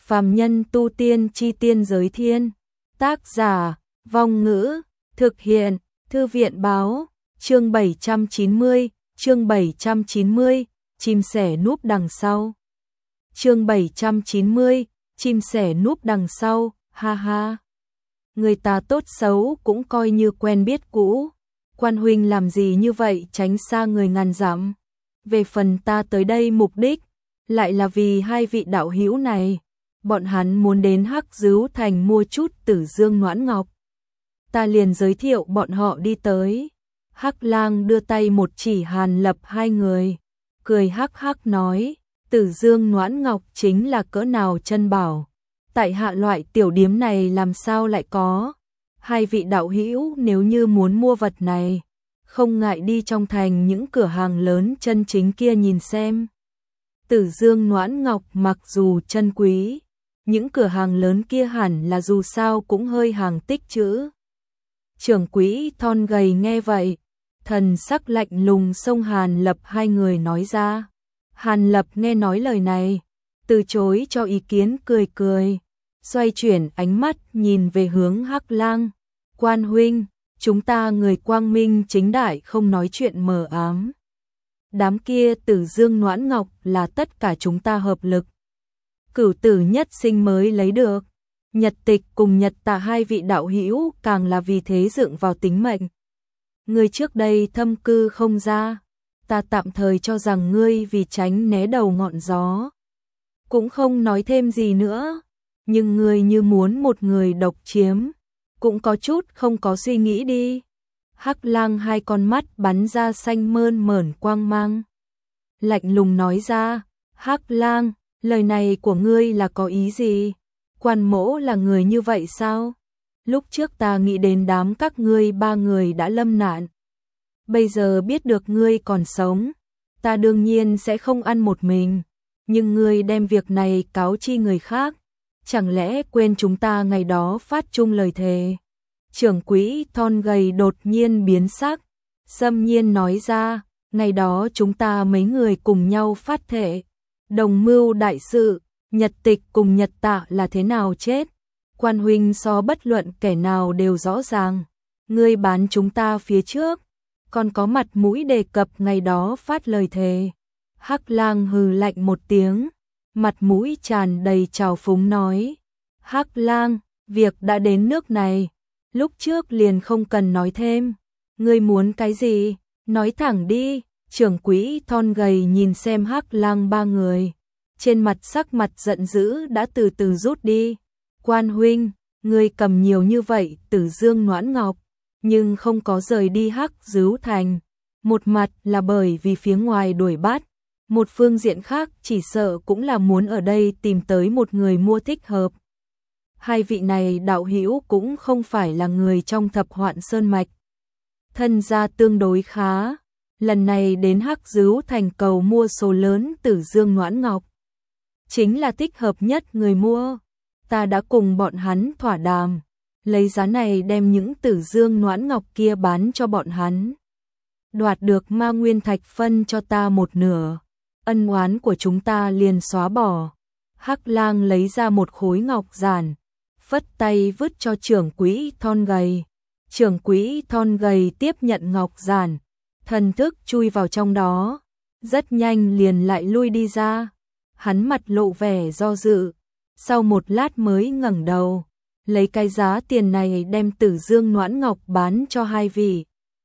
Phàm nhân tu tiên chi tiên giới thiên. Tác giả, Vong Ngữ, thực hiện, Thư viện báo, chương 790, chim sẻ núp đằng sau. Chương 790, chim sẻ núp đằng sau, ha ha. Người ta tốt xấu cũng coi như quen biết cũ. Quan huynh làm gì như vậy, tránh xa người ngàn dặm. Về phần ta tới đây mục đích, lại là vì hai vị đạo hữu này. Bọn hắn muốn đến Hắc Dứu Thành mua chút Tử Dương Noãn Ngọc. Ta liền giới thiệu bọn họ đi tới. Hắc Lang đưa tay một chỉ Hàn Lập hai người, cười hắc hắc nói, Tử Dương Noãn Ngọc chính là cỡ nào chân bảo. Tại hạ loại tiểu điếm này làm sao lại có. Hai vị đạo hữu nếu như muốn mua vật này, không ngại đi trong thành những cửa hàng lớn chân chính kia nhìn xem. Tử Dương Noãn Ngọc mặc dù chân quý, những cửa hàng lớn kia hẳn là dù sao cũng hơi hàng tích trữ. Trưởng quỹ thon gầy nghe vậy, thần sắc lạnh lùng xông Hàn Lập hai người nói ra. Hàn Lập nghe nói lời này, từ chối cho ý kiến, cười cười, xoay chuyển ánh mắt nhìn về hướng Hắc Lang. Quan huynh, chúng ta người quang minh chính đại không nói chuyện mờ ám. Đám kia Tử Dương Noãn Ngọc là tất cả chúng ta hợp lực. Cửu tử nhất sinh mới lấy được. Nhật Tịch cùng Nhật Tạ hai vị đạo hữu càng là vì thế dựng vào tính mệnh. Ngươi trước đây thâm cư không ra, ta tạm thời cho rằng ngươi vì tránh né đầu ngọn gió, cũng không nói thêm gì nữa, nhưng ngươi như muốn một người độc chiếm, cũng có chút không có suy nghĩ đi. Hắc Lang hai con mắt bắn ra xanh mơn mởn quang mang, lạnh lùng nói ra, Hắc Lang, lời này của ngươi là có ý gì? Quan mỗ là người như vậy sao? Lúc trước ta nghĩ đến đám các ngươi ba người đã lâm nạn. Bây giờ biết được ngươi còn sống, ta đương nhiên sẽ không ăn một mình. Nhưng ngươi đem việc này cáo chi người khác, chẳng lẽ quên chúng ta ngày đó phát chung lời thề? Trưởng quỹ thon gầy đột nhiên biến sắc, xâm nhiên nói ra, ngày đó chúng ta mấy người cùng nhau phát thệ, đồng mưu đại sự. Nhật Tịch cùng Nhật Tạ là thế nào chết? Quan huynh so bất luận kẻ nào đều rõ ràng. Ngươi bán chúng ta phía trước, còn có mặt mũi đề cập ngày đó phát lời thề. Hắc Lang hừ lạnh một tiếng, mặt mũi tràn đầy trào phúng nói, Hắc Lang, việc đã đến nước này, lúc trước liền không cần nói thêm. Ngươi muốn cái gì? Nói thẳng đi. Trưởng quỹ thon gầy nhìn xem Hắc Lang ba người, trên mặt sắc mặt giận dữ đã từ từ rút đi. Quan huynh, ngươi cầm nhiều như vậy Tử Dương Noãn Ngọc, nhưng không có rời đi Hắc Dứu Thành. Một mặt là bởi vì phía ngoài đuổi bắt, một phương diện khác chỉ sợ cũng là muốn ở đây tìm tới một người mua thích hợp. Hai vị này đạo hữu cũng không phải là người trong Thập Hoạn Sơn Mạch, thân gia tương đối khá, lần này đến Hắc Dứu Thành cầu mua số lớn Tử Dương Noãn Ngọc, chính là thích hợp nhất người mua. Ta đã cùng bọn hắn thỏa đàm, lấy giá này đem những Tử Dương Noãn Ngọc kia bán cho bọn hắn, đoạt được Ma Nguyên Thạch phân cho ta một nửa, ân oán của chúng ta liền xóa bỏ. Hắc Lang lấy ra một khối ngọc giản, phất tay vứt cho trưởng quỹ thon gầy. Trưởng quỹ thon gầy tiếp nhận ngọc giản, thần thức chui vào trong đó, rất nhanh liền lại lui đi ra. Hắn mặt lộ vẻ do dự, sau một lát mới ngẩng đầu, lấy cái giá tiền này đem Tử Dương Noãn Ngọc bán cho hai vị.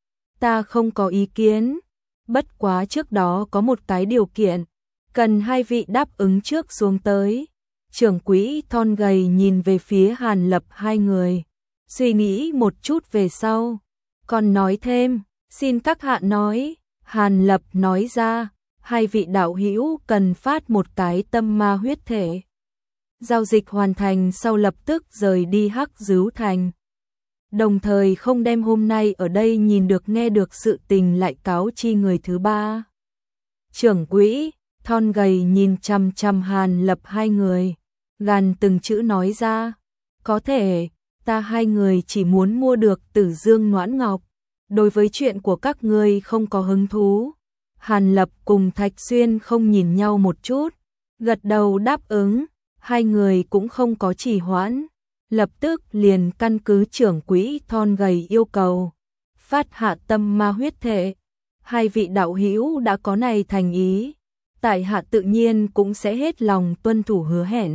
Ta không có ý kiến, bất quá trước đó có một cái điều kiện, cần hai vị đáp ứng trước xuống tới. Trưởng quỹ thon gầy nhìn về phía Hàn Lập hai người, suy nghĩ một chút về sau, còn nói thêm, xin các hạ nói. Hàn Lập nói ra, hai vị đạo hữu cần phát một cái tâm ma huyết thể. Giao dịch hoàn thành sau lập tức rời đi Hắc Dứu Thành. Đồng thời không đem hôm nay ở đây nhìn được nghe được sự tình lại cáo chi người thứ ba. Trưởng quỹ thon gầy nhìn chằm chằm Hàn Lập hai người, gàn từng chữ nói ra, có thể, ta hai người chỉ muốn mua được Tử Dương Noãn Ngọc, đối với chuyện của các ngươi không có hứng thú. Hàn Lập cùng Thạch Xuyên không nhìn nhau một chút, gật đầu đáp ứng. Hai người cũng không có trì hoãn, lập tức liền căn cứ trưởng quỹ thon gầy yêu cầu, phát hạ tâm ma huyết thể. Hai vị đạo hữu đã có này thành ý, tại hạ tự nhiên cũng sẽ hết lòng tuân thủ hứa hẹn.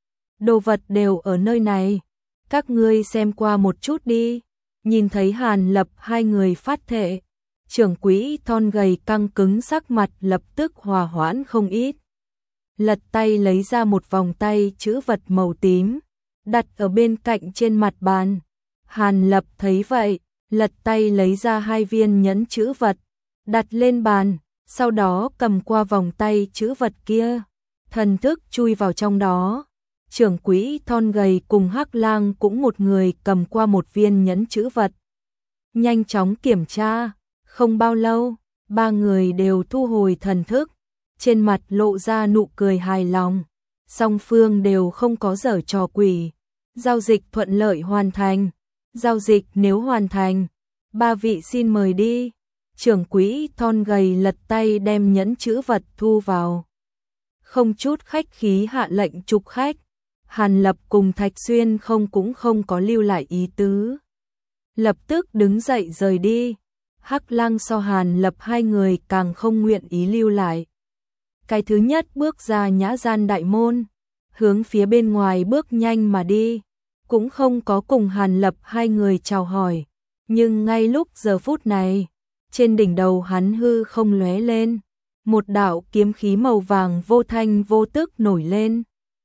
Đồ vật đều ở nơi này, các ngươi xem qua một chút đi. Nhìn thấy Hàn Lập hai người phát thệ, trưởng quỹ thon gầy căng cứng sắc mặt lập tức hòa hoãn không ít. Lật tay lấy ra một vòng tay chữ vật màu tím, đặt ở bên cạnh trên mặt bàn. Hàn Lập thấy vậy, lật tay lấy ra hai viên nhẫn chữ vật, đặt lên bàn, sau đó cầm qua vòng tay chữ vật kia, thần thức chui vào trong đó. Trưởng quỹ thon gầy cùng Hắc Lang cũng một người cầm qua một viên nhẫn chữ vật. Nhanh chóng kiểm tra, không bao lâu, ba người đều thu hồi thần thức, trên mặt lộ ra nụ cười hài lòng. Song phương đều không có giở trò quỷ, giao dịch thuận lợi hoàn thành. Giao dịch nếu hoàn thành, ba vị xin mời đi. Trưởng quỹ thon gầy lật tay đem nhẫn chữ vật thu vào, không chút khách khí hạ lệnh trục khách. Hàn Lập cùng Thạch Xuyên cũng không có lưu lại ý tứ, lập tức đứng dậy rời đi. Hắc Lang so Hàn Lập hai người càng không nguyện ý lưu lại. Cái thứ nhất bước ra nhã gian đại môn, hướng phía bên ngoài bước nhanh mà đi, cũng không có cùng Hàn Lập hai người chào hỏi. Nhưng ngay lúc giờ phút này, trên đỉnh đầu hắn hư không lóe lên, một đạo kiếm khí màu vàng vô thanh vô tức nổi lên.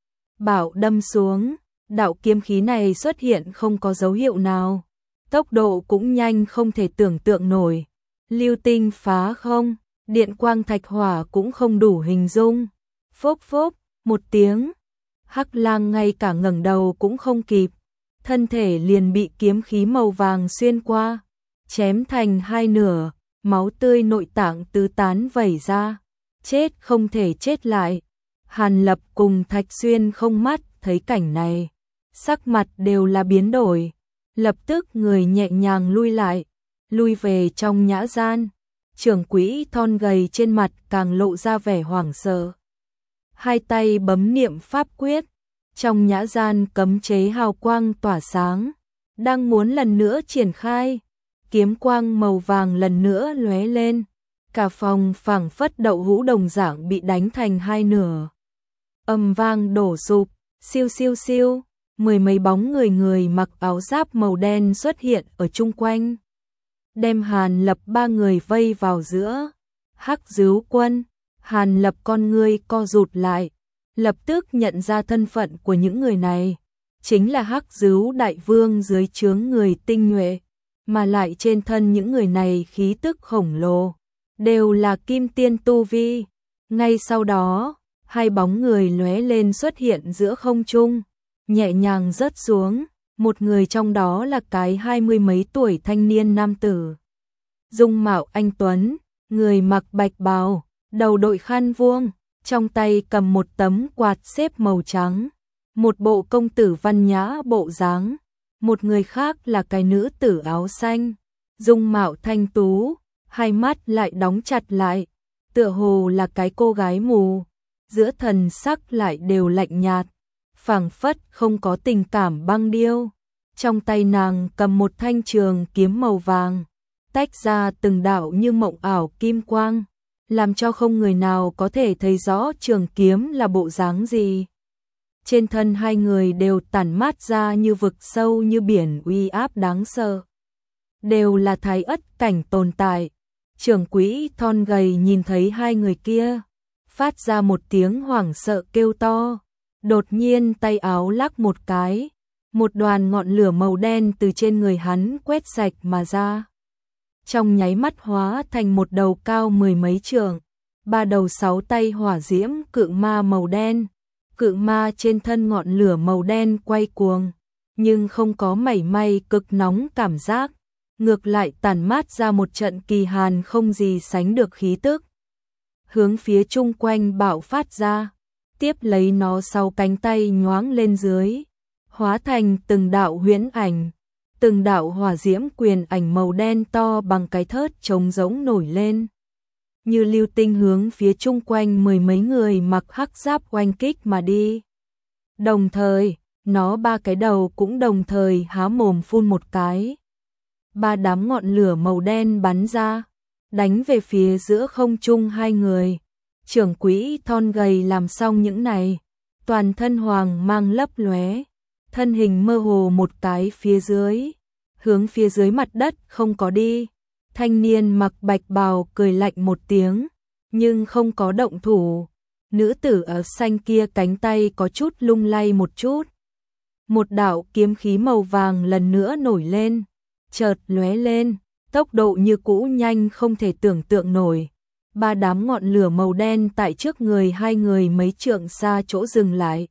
Bảo đâm xuống, đạo kiếm khí này xuất hiện không có dấu hiệu nào, tốc độ cũng nhanh không thể tưởng tượng nổi. Lưu tinh phá không, điện quang thạch hỏa cũng không đủ hình dung. Phốc phốc, một tiếng, Hắc Lang ngay cả ngẩng đầu cũng không kịp, thân thể liền bị kiếm khí màu vàng xuyên qua, chém thành hai nửa, máu tươi nội tạng tứ tán vẩy ra, chết không thể chết lại. Hàn Lập cùng Thạch Xuyên không mắt thấy cảnh này, sắc mặt đều là biến đổi, lập tức người nhẹ nhàng lui lại, lui về trong nhã gian. Trưởng quỹ thon gầy trên mặt càng lộ ra vẻ hoảng sợ, hai tay bấm niệm pháp quyết, trong nhã gian cấm chế hào quang tỏa sáng, đang muốn lần nữa triển khai, kiếm quang màu vàng lần nữa lóe lên, cả phòng phảng phất đậu hũ đồng dạng bị đánh thành hai nửa. Âm vang đổ sụp, siêu siêu siêu, mười mấy bóng người mặc áo giáp màu đen xuất hiện ở chung quanh, đem Hàn Lập ba người vây vào giữa. Hắc Dứu Quân, Hàn Lập con ngươi co rụt lại, lập tức nhận ra thân phận của những người này, chính là Hắc Dứu Đại Vương dưới trướng người tinh nhuệ, mà lại trên thân những người này khí tức khổng lồ, đều là kim tiên tu vi. Ngay sau đó, hai bóng người lóe lên xuất hiện giữa không trung, nhẹ nhàng rớt xuống, một người trong đó là cái 20 mấy tuổi thanh niên nam tử. Dung mạo anh tuấn, người mặc bạch bào, đầu đội khăn vuông, trong tay cầm một tấm quạt xếp màu trắng, một bộ công tử văn nhã bộ dáng. Một người khác là cái nữ tử áo xanh, dung mạo thanh tú, hai mắt lại đóng chặt lại, tựa hồ là cái cô gái mù, giữa thần sắc lại đều lạnh nhạt, phảng phất không có tình cảm băng điêu. Trong tay nàng cầm một thanh trường kiếm màu vàng, tách ra từng đạo như mộng ảo kim quang, làm cho không người nào có thể thấy rõ trường kiếm là bộ dáng gì. Trên thân hai người đều tản mát ra như vực sâu như biển uy áp đáng sợ, đều là thái ất cảnh tồn tại. Trưởng quỹ thon gầy nhìn thấy hai người kia, phát ra một tiếng hoảng sợ kêu to, đột nhiên tay áo lắc một cái, một đoàn ngọn lửa màu đen từ trên người hắn quét sạch mà ra, trong nháy mắt hóa thành một đầu cao mười mấy trượng, ba đầu sáu tay hỏa diễm cự ma màu đen. Cự ma trên thân ngọn lửa màu đen quay cuồng, nhưng không có mảy may cực nóng cảm giác, ngược lại tản mát ra một trận kỳ hàn không gì sánh được khí tức, hướng phía chung quanh bạo phát ra, tiếp lấy nó sau cánh tay nhoáng lên dưới, hóa thành từng đạo huyễn ảnh, từng đạo hỏa diễm quyền ảnh màu đen to bằng cái thớt trống rỗng nổi lên, như lưu tinh hướng phía chung quanh mười mấy người mặc hắc giáp oanh kích mà đi. Đồng thời, nó ba cái đầu cũng đồng thời há mồm phun một cái. Ba đám ngọn lửa màu đen bắn ra, đánh về phía giữa không trung hai người. Trưởng quỹ thon gầy làm xong những này, toàn thân hoàng mang lấp lóe, thân hình mơ hồ một cái phía dưới, hướng phía dưới mặt đất không có đi. Thanh niên mặc bạch bào cười lạnh một tiếng, nhưng không có động thủ. Nữ tử áo xanh kia cánh tay có chút lung lay một chút. Một đạo kiếm khí màu vàng lần nữa nổi lên, chợt lóe lên, tốc độ như cũ nhanh không thể tưởng tượng nổi. Ba đám ngọn lửa màu đen tại trước người hai người mấy trượng xa chỗ dừng lại.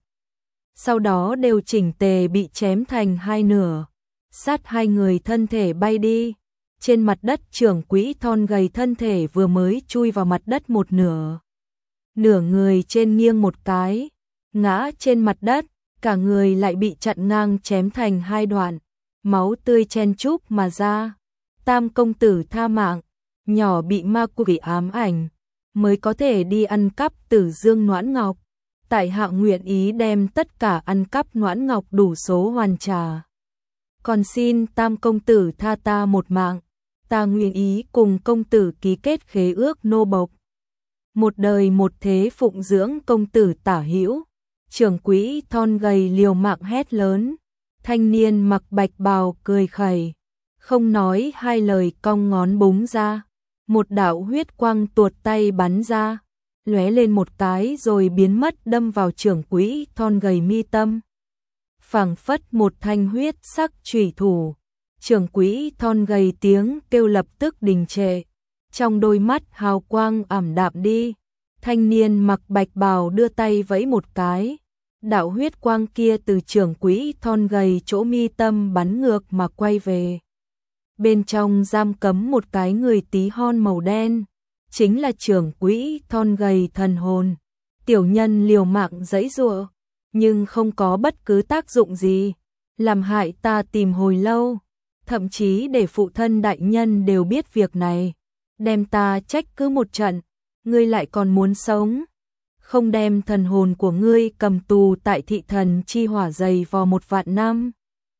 Sau đó đều chỉnh tề bị chém thành hai nửa, sát hai người thân thể bay đi. Trên mặt đất trưởng quỹ thon gầy thân thể vừa mới chui vào mặt đất một nửa. Nửa người trên nghiêng một cái, ngã trên mặt đất, cả người lại bị chặn ngang chém thành hai đoạn, máu tươi chen chúc mà ra. Tam công tử tha mạng, nhỏ bị ma quỷ ám ảnh, mới có thể đi ăn cắp Tử Dương Noãn Ngọc. Tại hạ nguyện ý đem tất cả ăn cắp Noãn Ngọc đủ số hoàn trả. Còn xin Tam công tử tha ta một mạng, ta nguyện ý cùng công tử ký kết khế ước nô bộc. Một đời một thế phụng dưỡng công tử Tả Hữu. Trưởng quỹ thon gầy liều mạng hét lớn. Thanh niên mặc bạch bào cười khẩy, không nói hai lời cong ngón búng ra. Một đạo huyết quang tuột tay bắn ra, lóe lên một cái rồi biến mất đâm vào trưởng quỹ thon gầy mi tâm. Phảng phất một thanh huyết sắc chủy thủ, trưởng quỹ thon gầy tiếng kêu lập tức đình trệ. Trong đôi mắt hào quang ảm đạm đi, thanh niên mặc bạch bào đưa tay vẫy một cái. Đạo huyết quang kia từ trưởng quỹ thon gầy chỗ mi tâm bắn ngược mà quay về. Bên trong giam cấm một cái người tí hon màu đen, chính là trưởng quỹ thon gầy thần hồn. Tiểu nhân liều mạng giãy giụa, nhưng không có bất cứ tác dụng gì, làm hại ta tìm hồi lâu, thậm chí để phụ thân đại nhân đều biết việc này, đem ta trách cứ một trận, ngươi lại còn muốn sống, không đem thần hồn của ngươi cầm tù tại thị thần chi hỏa dày vò 1 vạn năm,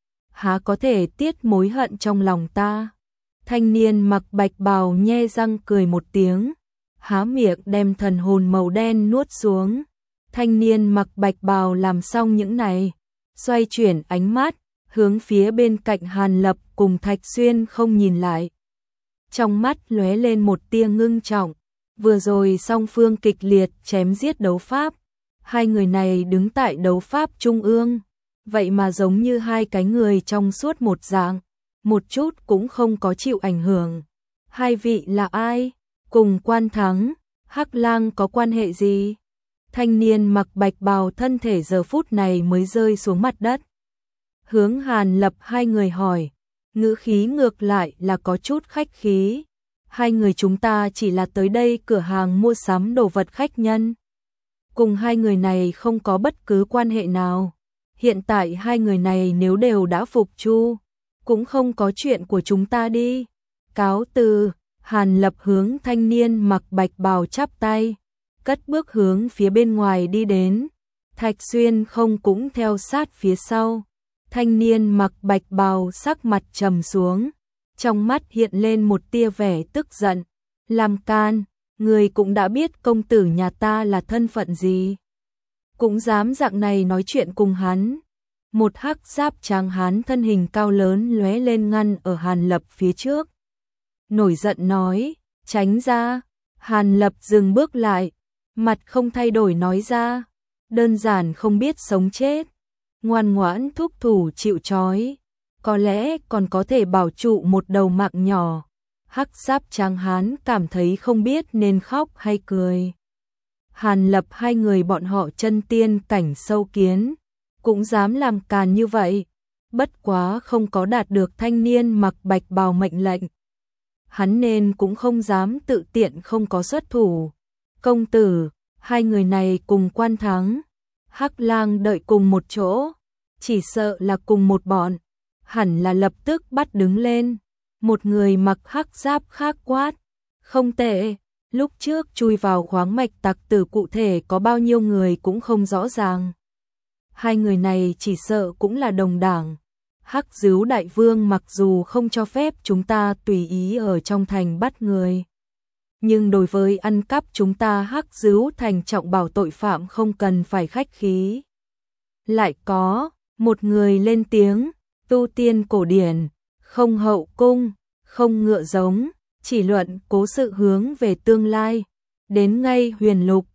há có thể tiết mối hận trong lòng ta. Thanh niên mặc bạch bào nhe răng cười một tiếng, há miệng đem thần hồn màu đen nuốt xuống. Thanh niên mặc bạch bào làm xong những này, xoay chuyển ánh mắt, hướng phía bên cạnh Hàn Lập cùng Thạch Xuyên không nhìn lại. Trong mắt lóe lên một tia ngưng trọng, vừa rồi song phương kịch liệt chém giết đấu pháp, hai người này đứng tại đấu pháp trung ương, vậy mà giống như hai cái người trong suốt một dạng, một chút cũng không có chịu ảnh hưởng. Hai vị là ai? Cùng Quan Thắng, Hắc Lang có quan hệ gì? Thanh niên mặc bạch bào thân thể giờ phút này mới rơi xuống mặt đất. Hướng Hàn Lập hai người hỏi, ngữ khí ngược lại là có chút khách khí. Hai người chúng ta chỉ là tới đây cửa hàng mua sắm đồ vật khách nhân. Cùng hai người này không có bất cứ quan hệ nào. Hiện tại hai người này nếu đều đã phục chu, cũng không có chuyện của chúng ta đi. Cáo từ, Hàn Lập hướng thanh niên mặc bạch bào chắp tay, cất bước hướng phía bên ngoài đi đến. Thạch Xuyên không cũng theo sát phía sau. Thanh niên mặc bạch bào sắc mặt trầm xuống, trong mắt hiện lên một tia vẻ tức giận. Làm can, người cũng đã biết công tử nhà ta là thân phận gì, cũng dám dạng này nói chuyện cùng hắn. Một hắc giáp tráng hán thân hình cao lớn lóe lên ngăn ở Hàn Lập phía trước. Nổi giận nói, tránh ra. Hàn Lập dừng bước lại, mặt không thay đổi nói ra, đơn giản không biết sống chết, ngoan ngoãn thúc thủ chịu trói, có lẽ còn có thể bảo trụ một đầu mạng nhỏ. Hắc giáp tráng hán cảm thấy không biết nên khóc hay cười. Hàn Lập hai người bọn họ chân tiên cảnh sâu kiến, cũng dám làm càn như vậy, bất quá không có đạt được thanh niên mặc bạch bào mệnh lệnh, hắn nên cũng không dám tự tiện không có xuất thủ. Công tử, hai người này cùng Quan Thắng, Hắc Lang đợi cùng một chỗ, chỉ sợ là cùng một bọn, hẳn là lập tức bắt đứng lên. Một người mặc hắc giáp khác quát, không tệ, lúc trước chui vào khoáng mạch tặc tử cụ thể có bao nhiêu người cũng không rõ ràng. hai người này chỉ sợ cũng là đồng đảng. Hắc Dứu đại vương mặc dù không cho phép chúng ta tùy ý ở trong thành bắt người, nhưng đối với ăn cắp chúng ta Hắc Dứu thành trọng bảo tội phạm không cần phải khách khí. Lại có một người lên tiếng, tu tiên cổ điển, không hậu cung, không ngựa giống, chỉ luận cố sự hướng về tương lai. Đến ngay huyền lục,